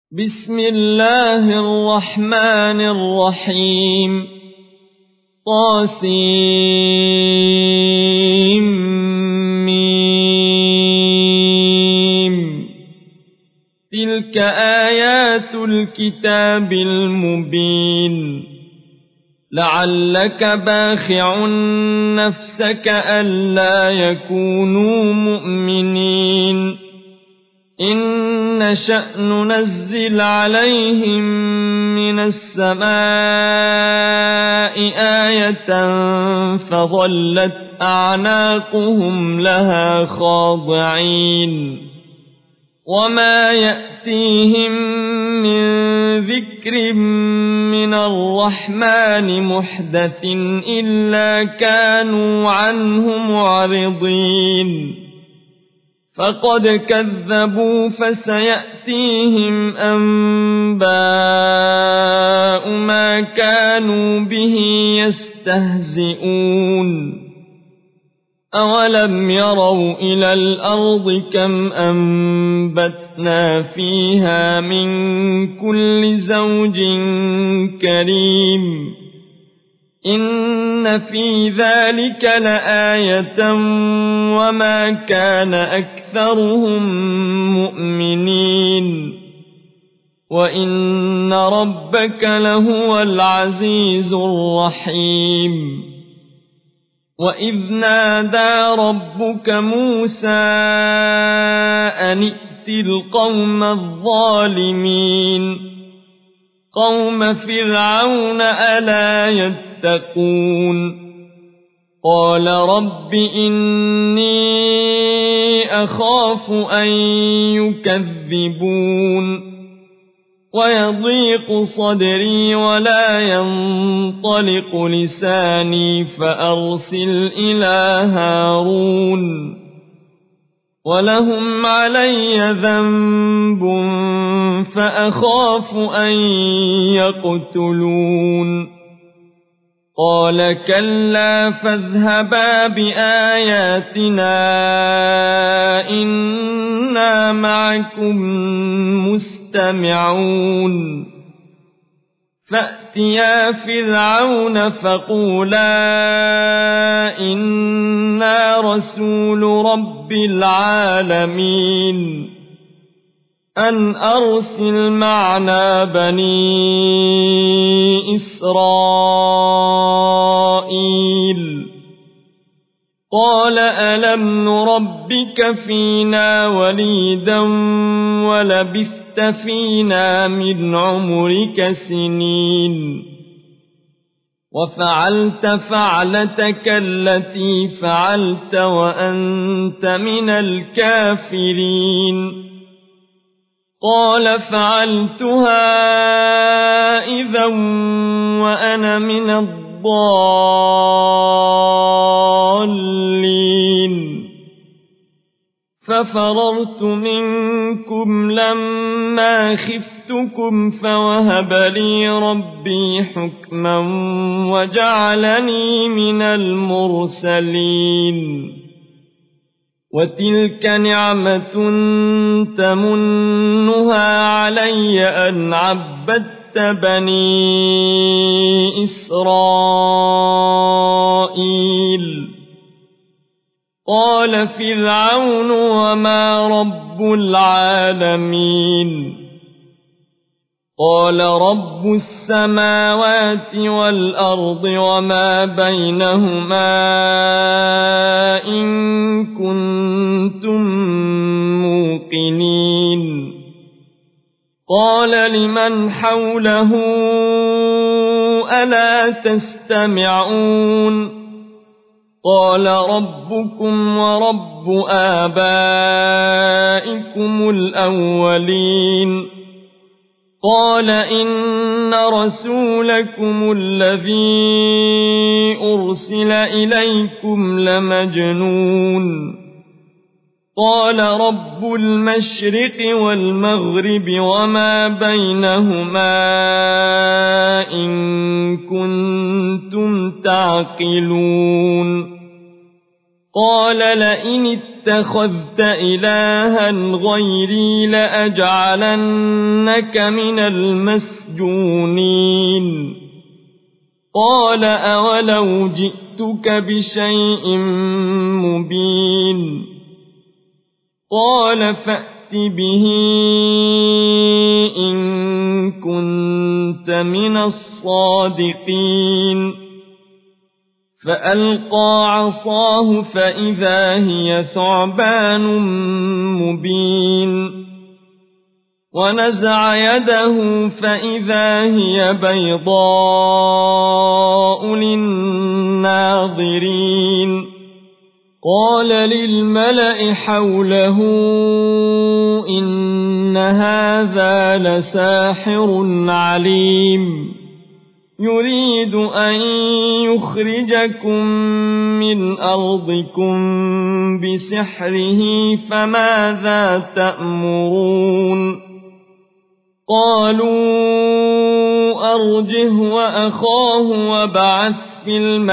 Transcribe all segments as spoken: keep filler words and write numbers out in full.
بسم الله الرحمن الرحيم طاسيم تلك آيات الكتاب المبين لعلك باخع نفسك ألا يكونوا مؤمنين إن نشأ ننزل عليهم من السماء آية فظلت أعناقهم لها خاضعين وما يأتيهم من ذكر من الرحمن محدث إلا كانوا عنه معرضين فقد كذبوا فسيأتيهم أنباء ما كانوا به يستهزئون أولم يروا إلى الأرض كم أنبتنا فيها من كل زوج كريم إن في ذلك لآية وما كان أكثرهم مؤمنين وإن ربك لهو العزيز الرحيم وإذ نادى ربك موسى أن ائت القوم الظالمين قوم فرعون ألا يتقون قال رب إني أخاف أن يكذبون ويضيق صدري ولا ينطلق لساني فأرسل إلى هارون ولهم علي ذنب فأخاف أن يقتلون قال كلا فاذهبا بآياتنا إنا معكم مستمعون فأتيا فرعون فقولا إنا رسول رب العالمين أن أرسل معنا بني إسرائيل قال ألم نربك فينا وليدا ولبثت فينا من عمرك سنين وفعلت فعلتك التي فعلت وأنت من الكافرين قال فعلتها إذا وأنا من الضالين ففررت منكم لما خفتكم فوهب لي ربي حكما وجعلني من المرسلين وتلك نعمة تمنها علي أن عبدت بني إسرائيل قال فرعون وما رب العالمين قال رب السماوات والأرض وما بينهما إن كنتم موقنين قال لمن حوله ألا تستمعون قال ربكم ورب آبائكم الأولين قال إن رسولكم الذي أرسل إليكم لمجنون قال رب المشرق والمغرب وما بينهما إن كنتم تعقلون قال لئن اتخذت إلها غيري لأجعلنك من المسجونين قال أولو جئتك بشيء مبين قال فأت به إن كنت من الصادقين فألقى عصاه فإذا هي ثعبان مبين ونزع يده فإذا هي بيضاء للناظرين قال للملأ حوله إن هذا لساحر عليم يريد أن يخرجكم من أرضكم بسحره فماذا تأمرون قالوا أرجه وأخاه وابعث في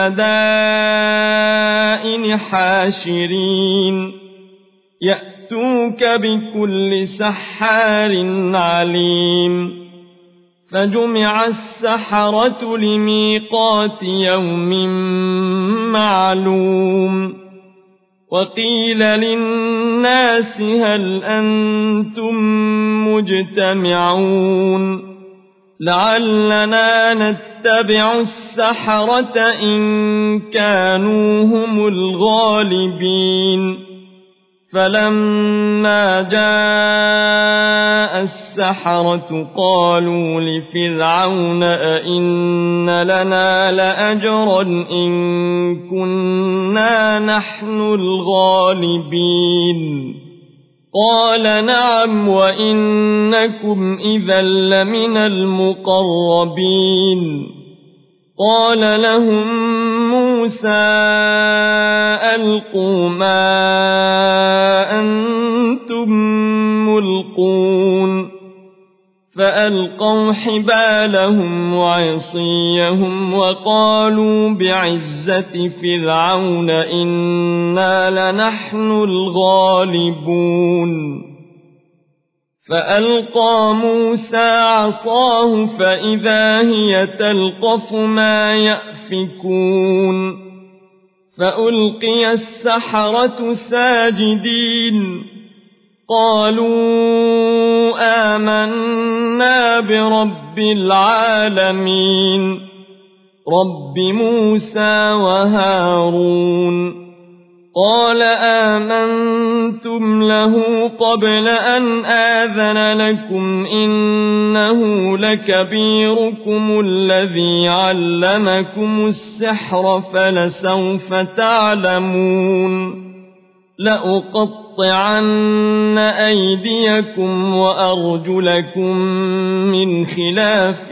المدائن حاشرين يأتوك بكل سحار عليم فجمع السحرة لميقات يوم معلوم وقيل للناس هل أنتم مجتمعون لعلنا نتبع السحرة إن كانوا هم الغالبين فلما جاء السحرة قالوا لفرعون أئن لنا لأجرا إن كنا نحن الغالبين قال نعم وإنكم إذا لمن المقربين قال لهم موسى ألقوا ما أنتم ملقون فألقوا حبالهم وعصيهم وقالوا بعزة فرعون إنا لنحن الغالبون فألقى موسى عصاه فإذا هي تلقف ما يأفكون فألقي السحرة ساجدين قالوا آمنا برب العالمين رب موسى وهارون قال آمنتم له قبل أن آذن لكم إنه لكبيركم الذي علمكم السحر فلسوف تعلمون لأقطعن أيديكم وأرجلكم من خلاف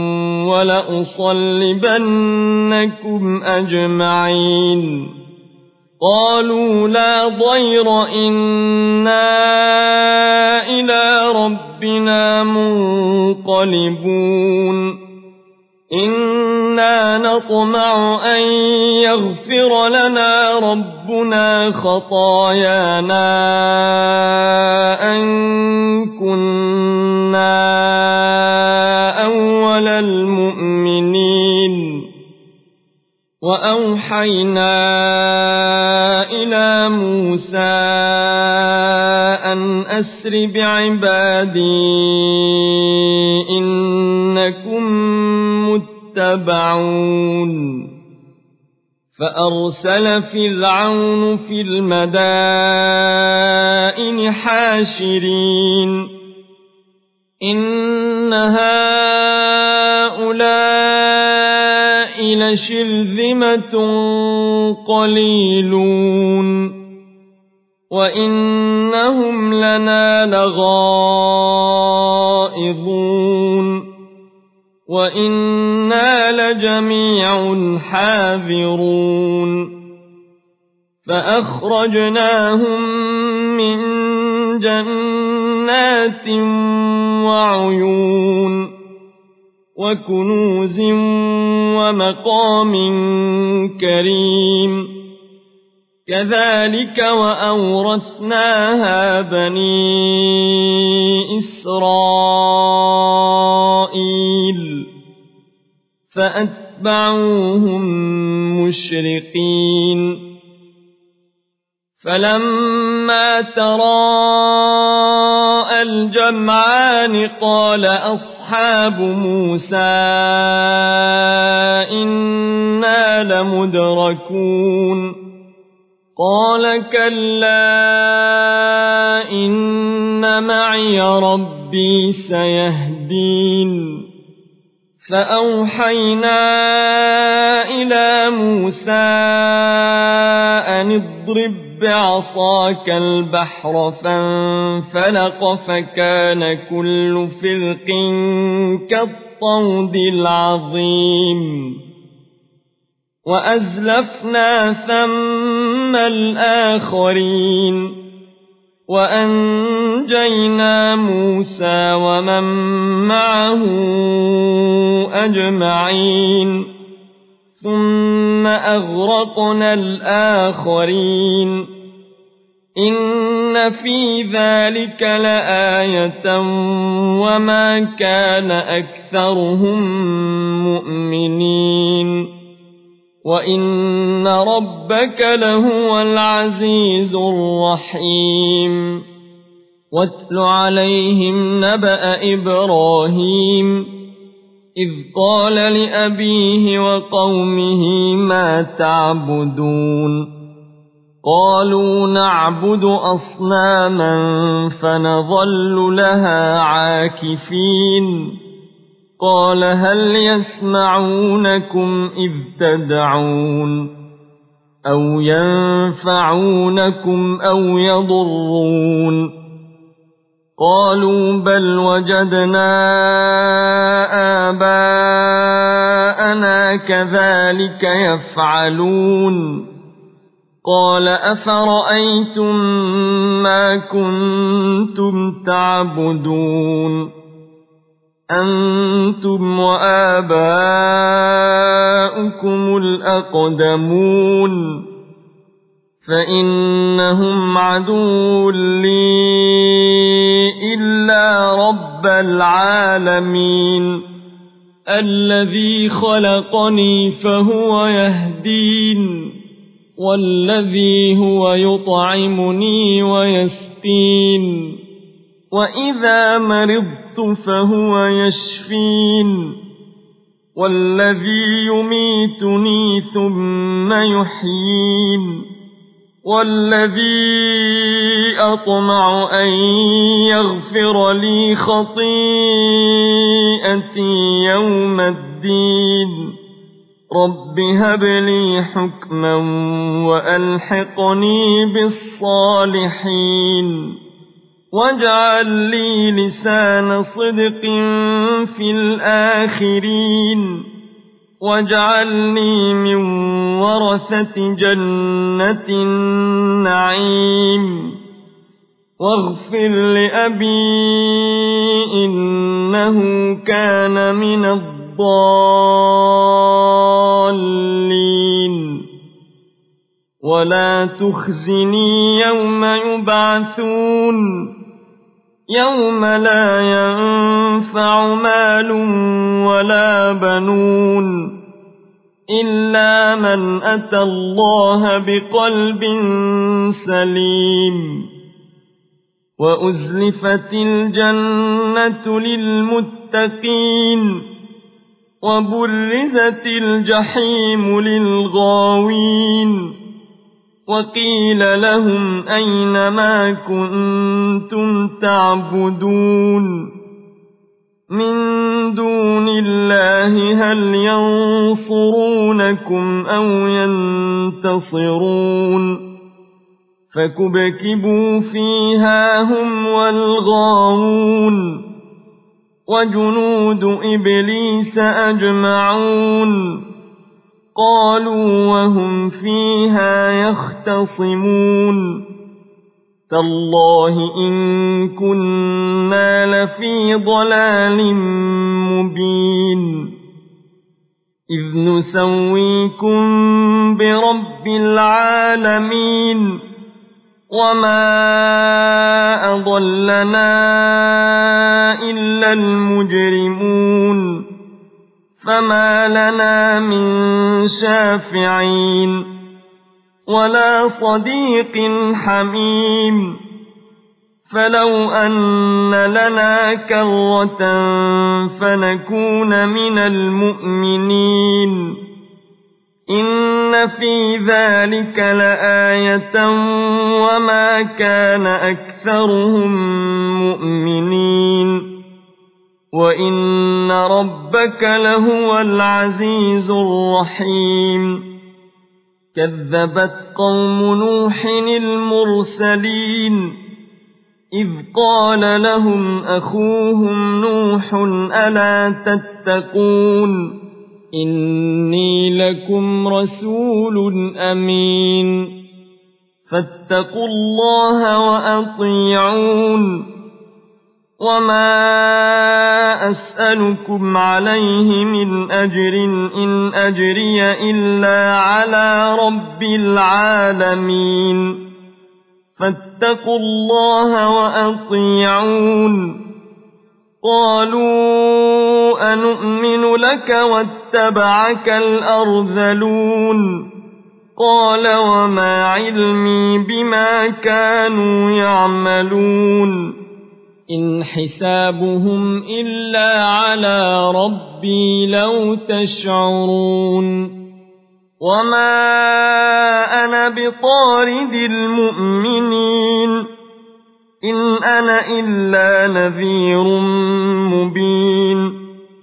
ولأصلبنكم أجمعين قالوا لا ضير إنا إلى ربنا منقلبون إنا نطمع أن يغفر لنا ربنا خطايانا أن كنا أول المؤمنين وأوحينا إلى موسى أن أسر بعبادي إنكم متبعون فأرسل فرعون في المدائن حاشرين إن هؤلاء لشرذمة قليلون وإنهم لنا لغائظون وإنا لجميع حاذرون فأخرجناهم من جنات وعيون وكنوز ومقام كريم كذلك وأورثناها بني إسرائيل فأتبعوهم مشرقين فلما تراءى الجمعان قال أصحاب موسى إنا لمدركون قال كلا إن معي ربي سيهدين فأوحينا إلى موسى أن اضرب بعصاك البحر فانفلق فكان كل فرق كالطود العظيم وأزلفنا ثم الآخرين وأنجينا موسى ومن معه أجمعين ثم أغرقنا الآخرين إن في ذلك لآية وما كان أكثرهم مؤمنين وإن ربك لهو العزيز الرحيم واتل عليهم نبأ إبراهيم إذ قال لأبيه وقومه ما تعبدون قالوا نعبد أصناما فنظل لها عاكفين قال هل يسمعونكم إذ تدعون أو ينفعونكم أو يضرون قالوا بل وجدنا آباءنا كذلك يفعلون قال أفرأيتم ما كنتم تعبدون أنتم وآباؤكم الأقدمون فإنهم عدو لي إلا رب العالمين الذي خلقني فهو يهدين والذي هو يطعمني ويسقين وإذا مرضت فهو يشفين والذي يميتني ثم يحيين والذي أطمع أن يغفر لي خطيئتي يوم الدين رب هب لي حكما وألحقني بالصالحين واجعل لي لسان صدق في الآخرين واجعلني من ورثة جنة النعيم واغفر لأبي إنه كان من الضالين ولا تخزني يوم يبعثون يوم لا ينفع مال ولا بنون إلا من أتى الله بقلب سليم وأزلفت الجنة للمتقين وبرزت الجحيم للغاوين وقيل لهم أين ما كنتم تعبدون من دون الله هل ينصرونكم أو ينتصرون فكبكبوا فيها هم والغاوون وجنود إبليس أجمعون قالوا وهم فيها يختصمون تالله إن كنا لفي ضلال مبين إذ نسويكم برب العالمين وما أضلنا إلا المجرمون فما لنا من شافعين ولا صديق حميم فلو أن لنا كرة فنكون من المؤمنين إن في ذلك لآية وما كان أكثرهم مؤمنين وإن ربك لهو العزيز الرحيم كذبت قوم نوح المرسلين إذ قال لهم أخوهم نوح ألا تتقون إني لكم رسول أمين فاتقوا الله وأطيعون وما أسألكم عليه من أجر إن أجري إلا على رب العالمين فاتقوا الله وأطيعون قالوا أنؤمن لك واتبعك الأرذلون قال وما علمي بما كانوا يعملون إن حسابهم إلا على ربي لو تشعرون وما أنا بطارد المؤمنين إن أنا إلا نذير مبين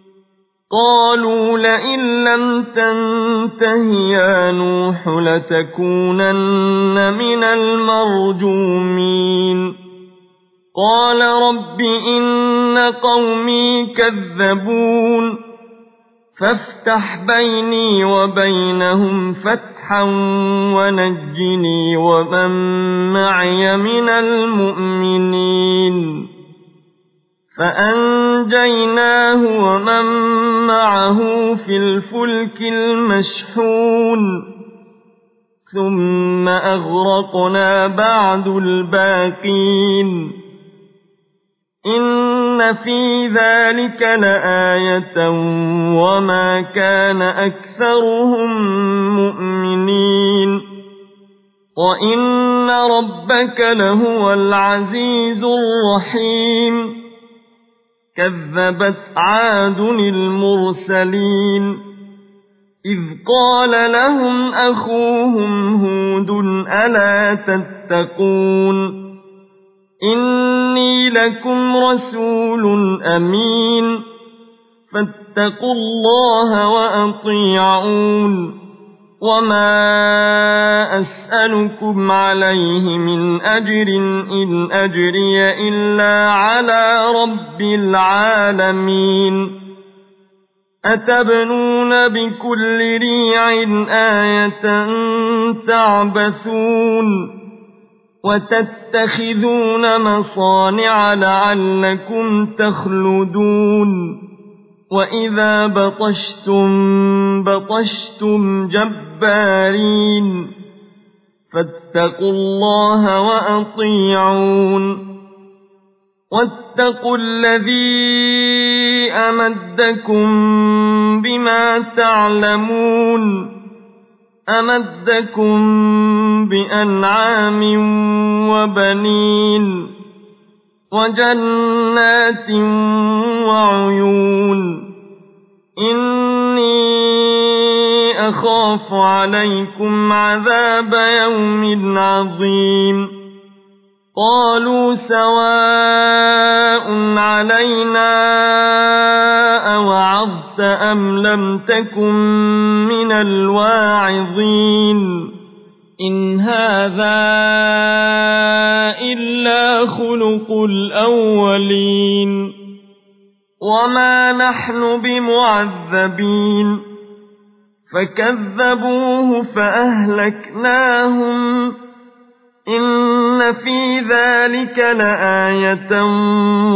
قالوا لئن لم تنته يا نوح لتكونن من المرجومين قال رب إن قومي كذبون فافتح بيني وبينهم فتحا ونجني ومن معي من المؤمنين فأنجيناه ومن معه في الفلك المشحون ثم أغرقنا بعد الباقين إن في ذلك لآية وما كان أكثرهم مؤمنين وإن ربك لهو العزيز الرحيم كذبت عاد المرسلين إذ قال لهم أخوهم هود ألا تتقون إني لكم رسول أمين فاتقوا الله وأطيعون وما أسألكم عليه من أجر إن أجري إلا على رب العالمين أتبنون بكل ريع آية تعبثون وتتخذون مصانع لعلكم تخلدون وإذا بطشتم بطشتم جبارين فاتقوا الله وأطيعون واتقوا الذي أمدكم بما تعلمون أمدكم بأنعام وبنين وجنات وعيون إني أخاف عليكم عذاب يوم عظيم قالوا سواء علينا أوعظت أم لم تكن من الواعظين إن هذا إلا خلق الأولين وما نحن بمعذبين فكذبوه فأهلكناهم إن في ذلك لآية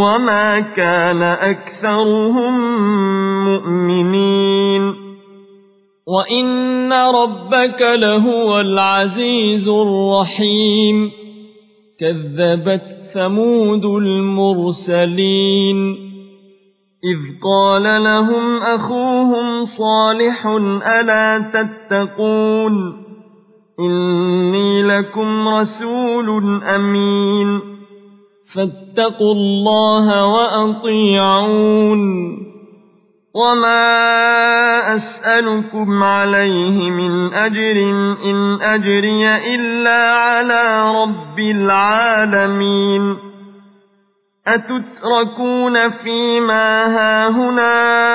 وما كان أكثرهم مؤمنين وإن ربك لهو العزيز الرحيم كذبت ثمود المرسلين إذ قال لهم أخوهم صالح ألا تتقون إني لكم رسول أمين فاتقوا الله وأطيعون وما أسألكم عليه من أجر إن أجري إلا على رب العالمين أتتركون فيما هاهنا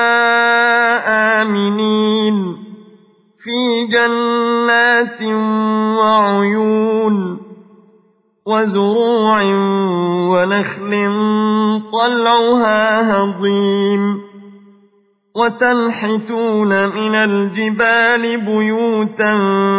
آمنين في جنات وعيون وزروع ونخل طلعها هضيم وتنحتون من الجبال بيوتا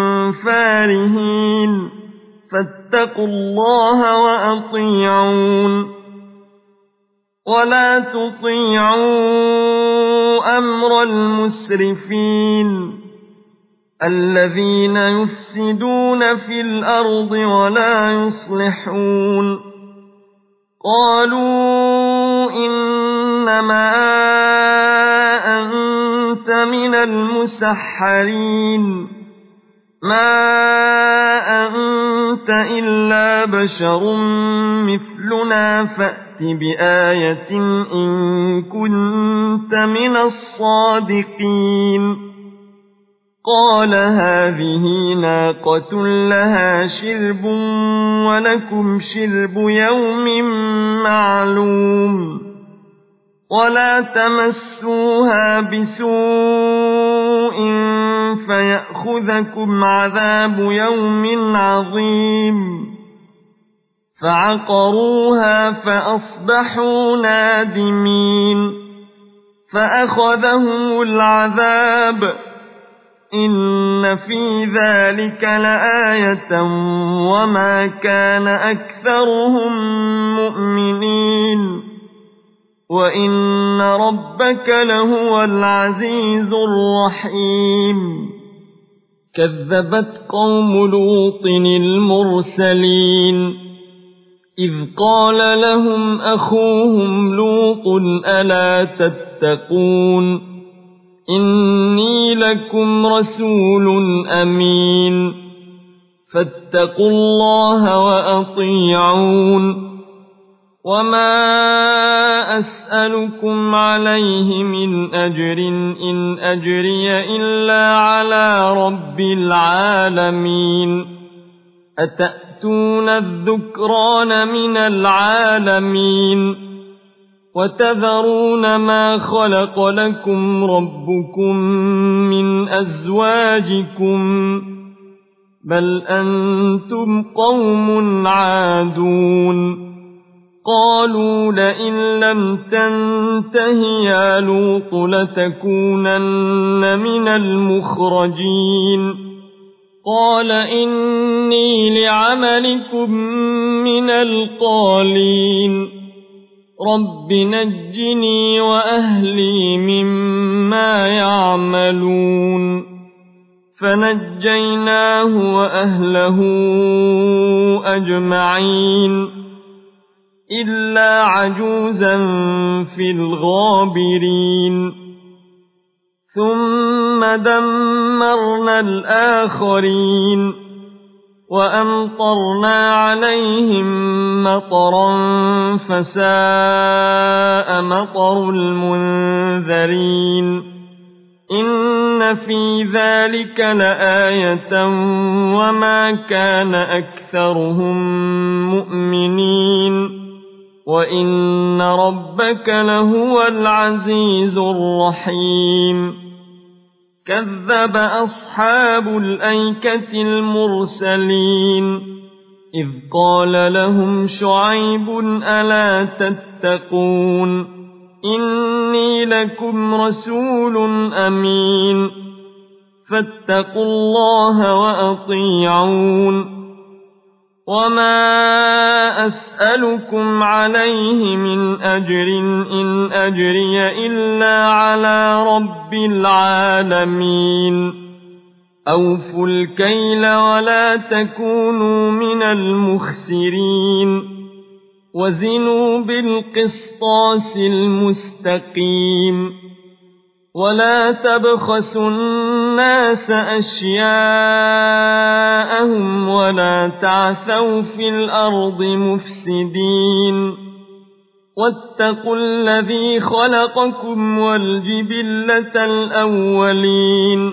فارهين فاتقوا الله وأطيعون ولا تطيعوا أمر المسرفين الذين يفسدون في الأرض ولا يصلحون قالوا إنما أنت من المسحرين ما أنت إلا بشر مثلنا فأت بآية إن كنت من الصادقين قال هذه ناقة لها شرب ولكم شرب يوم معلوم ولا تمسوها بسوء فيأخذكم عذاب يوم عظيم فعقروها فأصبحوا نادمين فأخذهم العذاب إن في ذلك لآية وما كان أكثرهم مؤمنين وإن ربك لهو العزيز الرحيم كذبت قوم لوط المرسلين إذ قال لهم أخوهم لوط ألا تتقون إني لكم رسول أمين فاتقوا الله وأطيعون وما أسألكم عليه من أجر إن أجري إلا على رب العالمين أتأتون الذكران من العالمين وتذرون ما خلق لكم ربكم من أزواجكم بل أنتم قوم عادون قالوا لئن لم تنته يا لوط لتكونن من المخرجين قال إني لعملكم من القالين رب نجني وأهلي مما يعملون فنجيناه وأهله أجمعين إلا عجوزا في الغابرين ثم دمرنا الآخرين وأمطرنا عليهم مطرا فساء مطر المنذرين إن في ذلك لآية وما كان أكثرهم مؤمنين وإن ربك لهو العزيز الرحيم كذب أصحاب الأيكة المرسلين إذ قال لهم شعيب ألا تتقون إني لكم رسول أمين فاتقوا الله وأطيعون وما أسألكم عليه من أجر إن أجري إلا على رب العالمين أوفوا الكيل ولا تكونوا من المخسرين وزنوا بالقسطاس المستقيم ولا تبخسوا الناس أشياءهم ولا تعثوا في الأرض مفسدين واتقوا الذي خلقكم والجبلة الأولين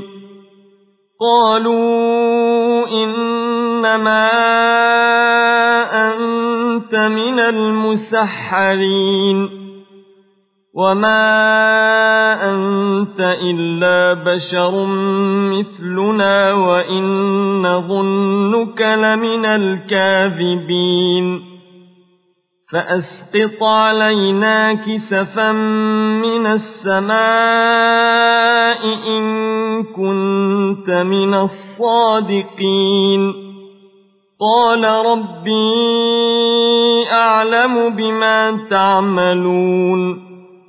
قالوا إنما أنت من المسحرين وما أنت إلا بشر مثلنا وإن نظنك لمن الكاذبين فأسقط علينا كسفا من السماء إن كنت من الصادقين قال ربي أعلم بما تعملون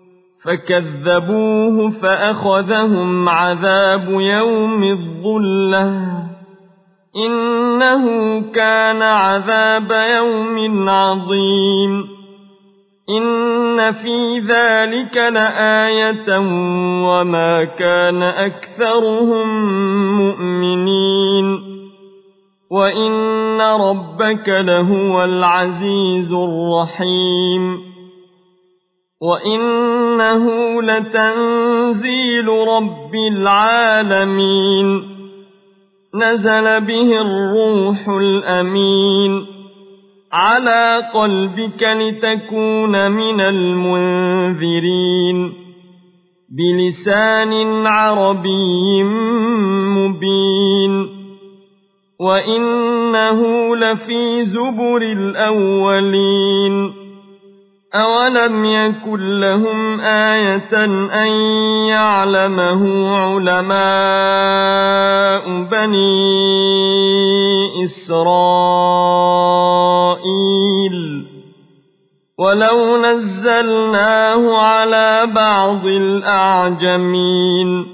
فكذبوه فأخذهم عذاب يوم الظلة إنه كان عذاب يوم عظيم إن في ذلك لآية وما كان أكثرهم مؤمنين وإن ربك لهو العزيز الرحيم وإنه لتنزيل رب العالمين نزل به الروح الأمين على قلبك لتكون من المنذرين بلسان عربي مبين وإنه لفي زبر الأولين أولم يكن لهم آية أن يعلمه علماء بني إسرائيل ولو نزلناه على بعض الأعجمين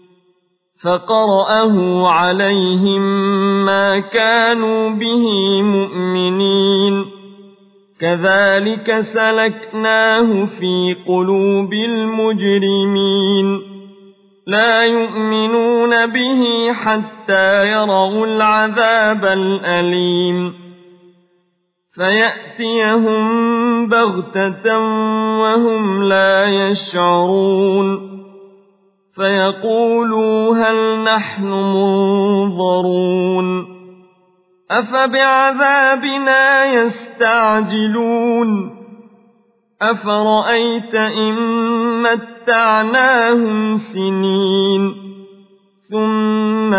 فقرأه عليهم ما كانوا به مؤمنين كذلك سلكناه في قلوب المجرمين لا يؤمنون به حتى يروا العذاب الأليم فيأتيهم بغتة وهم لا يشعرون فيقولوا هل نحن منظرون أفبعذابنا يستعجلون أفرأيت إن متعناهم سنين ثم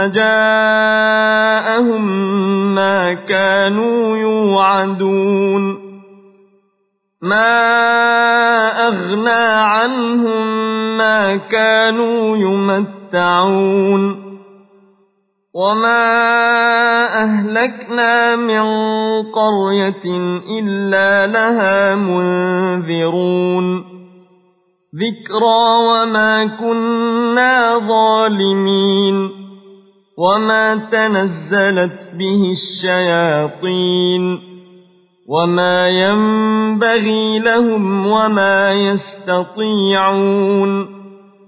جاءهم ما كانوا يوعدون ما أغنى عنهم ما كانوا يمتعون وما أهلكنا من قرية إلا لها منذرون ذكرى وما كنا ظالمين وما تنزلت به الشياطين وما ينبغي لهم وما يستطيعون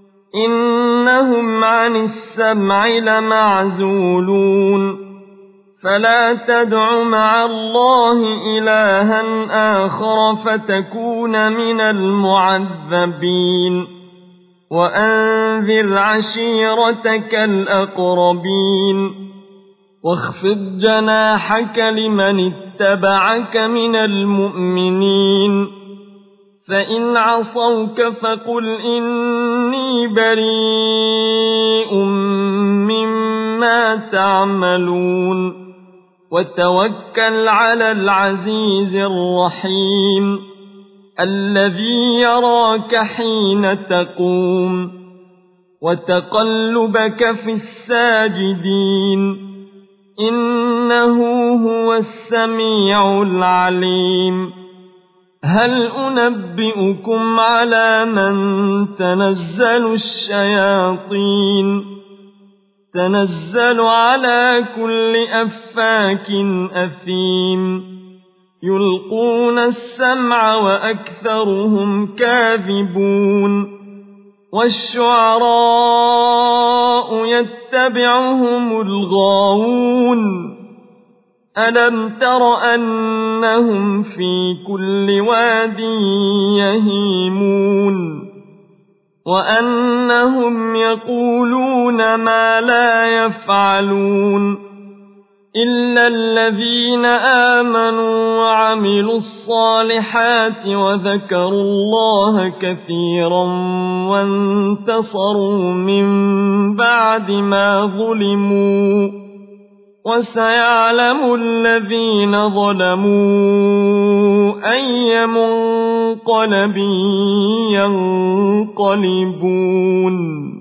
إنهم عن السمع لمعزولون فلا تدع مع الله إلها آخر فتكون من المعذبين وأنذر عشيرتك الأقربين واخفض جناحك لمن اتبعك من المؤمنين فإن عصوك فقل إني بريء مما تعملون وتوكل على العزيز الرحيم الذي يراك حين تقوم وتقلبك في الساجدين إنه هو السميع العليم هل أنبئكم على من تنزل الشياطين تنزل على كل أفاك أثيم يلقون السمع وأكثرهم كاذبون والشعراء يتبعهم الغاوون ألم تر أنهم في كل واد يهيمون وأنهم يقولون ما لا يفعلون إلا الذين آمنوا وعملوا الصالحات وذكروا الله كثيرا وانتصروا من بعد ما ظلموا وسيعلم الذين ظلموا أي منقلب ينقلبون